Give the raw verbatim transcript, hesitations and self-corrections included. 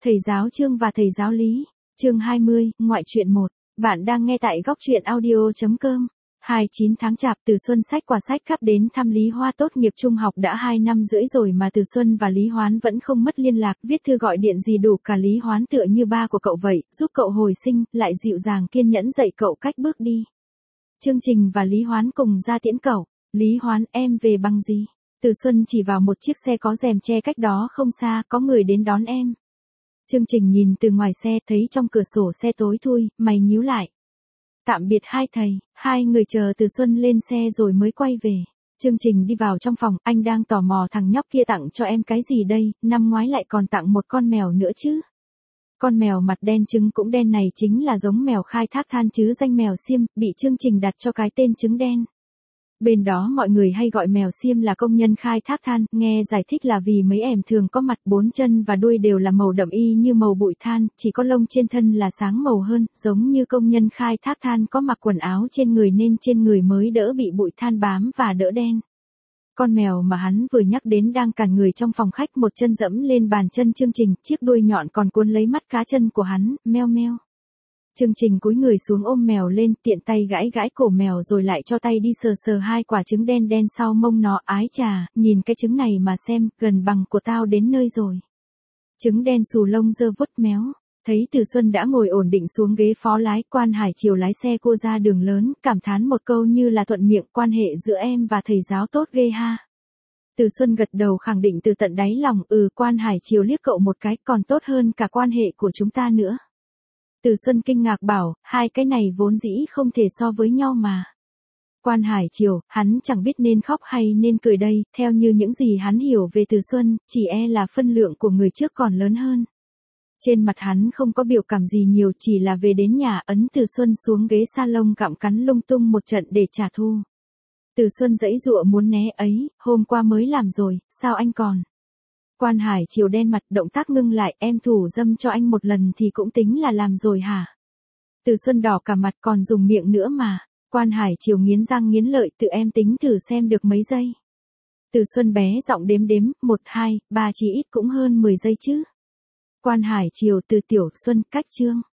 Thầy giáo Trương và thầy giáo Lý. Chương hai mươi, ngoại truyện một. Bạn đang nghe tại góc truyện audio chấm com. hai mươi chín tháng Chạp, Từ Xuân xách quà sách cắp đến thăm Lý Hoa. Tốt nghiệp trung học đã hai năm rưỡi rồi mà Từ Xuân và Lý Hoán vẫn không mất liên lạc, viết thư gọi điện gì đủ cả. Lý Hoán tựa như ba của cậu vậy, giúp cậu hồi sinh, lại dịu dàng kiên nhẫn dạy cậu cách bước đi. Chương Trình và Lý Hoán cùng ra tiễn cậu. Lý Hoán, em về bằng gì? Từ Xuân chỉ vào một chiếc xe có rèm che cách đó không xa, có người đến đón em. Chương Trình nhìn từ ngoài xe, thấy trong cửa sổ xe tối thui, mày nhíu lại. Tạm biệt hai thầy, hai người chờ Từ Xuân lên xe rồi mới quay về. Chương Trình đi vào trong phòng, anh đang tò mò thằng nhóc kia tặng cho em cái gì đây, năm ngoái lại còn tặng một con mèo nữa chứ. Con mèo mặt đen trứng cũng đen này chính là giống mèo khai thác than chứ danh mèo xiêm, bị Chương Trình đặt cho cái tên trứng đen. Bên đó mọi người hay gọi mèo xiêm là công nhân khai thác than, nghe giải thích là vì mấy ẻm thường có mặt, bốn chân và đuôi đều là màu đậm y như màu bụi than, chỉ có lông trên thân là sáng màu hơn, giống như công nhân khai thác than có mặc quần áo trên người nên trên người mới đỡ bị bụi than bám và đỡ đen. Con mèo mà hắn vừa nhắc đến đang cản người trong phòng khách, một chân dẫm lên bàn chân Chương Trình, chiếc đuôi nhọn còn cuốn lấy mắt cá chân của hắn, meo meo. Chương Trình cúi người xuống ôm mèo lên, tiện tay gãi gãi cổ mèo rồi lại cho tay đi sờ sờ hai quả trứng đen đen sau mông nó. Ái chà, nhìn cái trứng này mà xem, gần bằng của tao đến nơi rồi. Trứng đen xù lông dơ vuốt méo. Thấy Từ Xuân đã ngồi ổn định xuống ghế phó lái, Quan Hải Triều lái xe cô ra đường lớn, cảm thán một câu như là thuận miệng, quan hệ giữa em và thầy giáo tốt ghê ha. Từ Xuân gật đầu khẳng định từ tận đáy lòng, ừ. Quan Hải Triều liếc cậu một cái, còn tốt hơn cả quan hệ của chúng ta nữa. Từ Xuân kinh ngạc bảo, hai cái này vốn dĩ không thể so với nhau mà. Quan Hải Triều, hắn chẳng biết nên khóc hay nên cười đây, theo như những gì hắn hiểu về Từ Xuân, chỉ e là phân lượng của người trước còn lớn hơn. Trên mặt hắn không có biểu cảm gì nhiều, chỉ là về đến nhà ấn Từ Xuân xuống ghế salon cặm cắn lung tung một trận để trả thù. Từ Xuân giãy giụa muốn né, ấy, hôm qua mới làm rồi, sao anh còn? Quan Hải Triều đen mặt, động tác ngưng lại, em thủ dâm cho anh một lần thì cũng tính là làm rồi hả? Từ Xuân đỏ cả mặt, còn dùng miệng nữa mà. Quan Hải Triều nghiến răng nghiến lợi, tự em tính thử xem được mấy giây. Từ Xuân bé giọng đếm đếm, một, hai, ba, chỉ ít cũng hơn mười giây chứ. Quan Hải Triều, Từ Tiểu Xuân, cách chương.